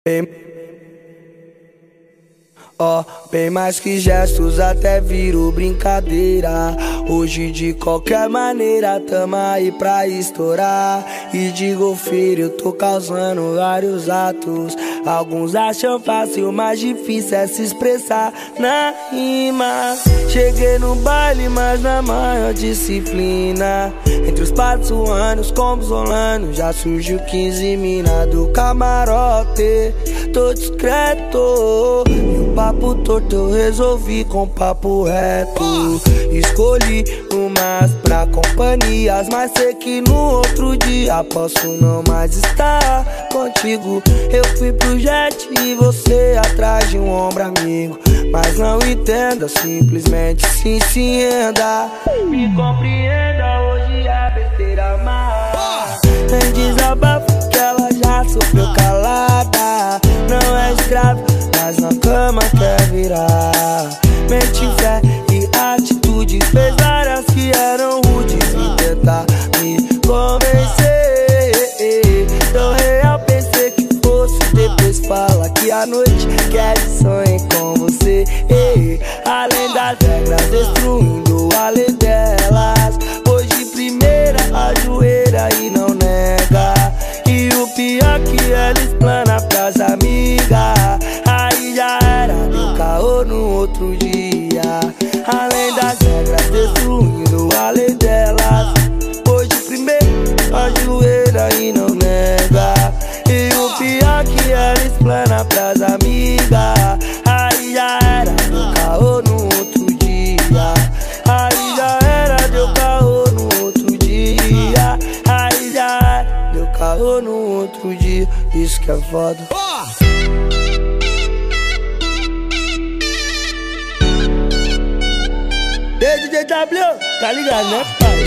Bem, bem mais que gestos, até virou brincadeira. Hoje de qualquer maneira tamo aí pra estourar. E de golfeiro eu tô causando vários atos. Alguns acham fácil, mas difícil é se expressar na rima. Cheguei no baile, mas na maior disciplina. Entre os patuanos, combos rolando, já surgiu 15 mina do camarote. Tô discreto e o papo torto eu resolvi com papo reto. Escolhi umas pra companhias, mas sei que no outro dia posso não mais estar contigo. Eu fui pro jet e você atrás de um ombro amigo. Mas não entenda, simplesmente se entenda. Me compreenda, hoje é besteira, mas nem desabafo que ela já sofreu calada. Não é escravo, mas na cama quer virar. Mente, fé e atitude fez várias que eram rudes e tentar me convencer. Tão real pensei que fosse, depois fala que a noite quer sonhar com você. Além das regras, destruindo a lei delas. Hoje primeira ajoelha e não nega. E o pior que ela explana pras amigas. Aí já era, deu caô no outro dia. Além das regras, destruindo a lei delas. Hoje primeiro ajoelha e não nega. E o pior que ela explana pras amigas. Aí já era, deu caô no outro dia. Aí já era, deu caô no outro dia. Aí já era, deu caô no outro dia. Isso que é foda. E aí, DJ W, tá ligado, né, pai?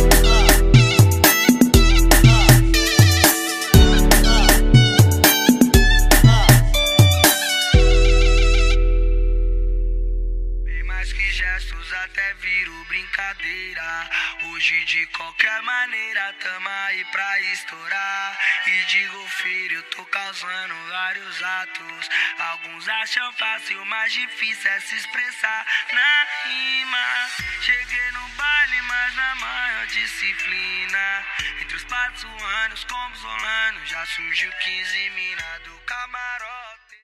Bem mais que gestos, até virou brincadeira. Hoje de qualquer maneira tamo aí pra estourar. E de golfeiro eu tô causando vários atos. Alguns acham fácil, mas difícil é se expressar na rima. Cheguei no baile, mas na maior disciplina. Entre os patuanos, combos rolando, já surgiu 15 mina do camarote.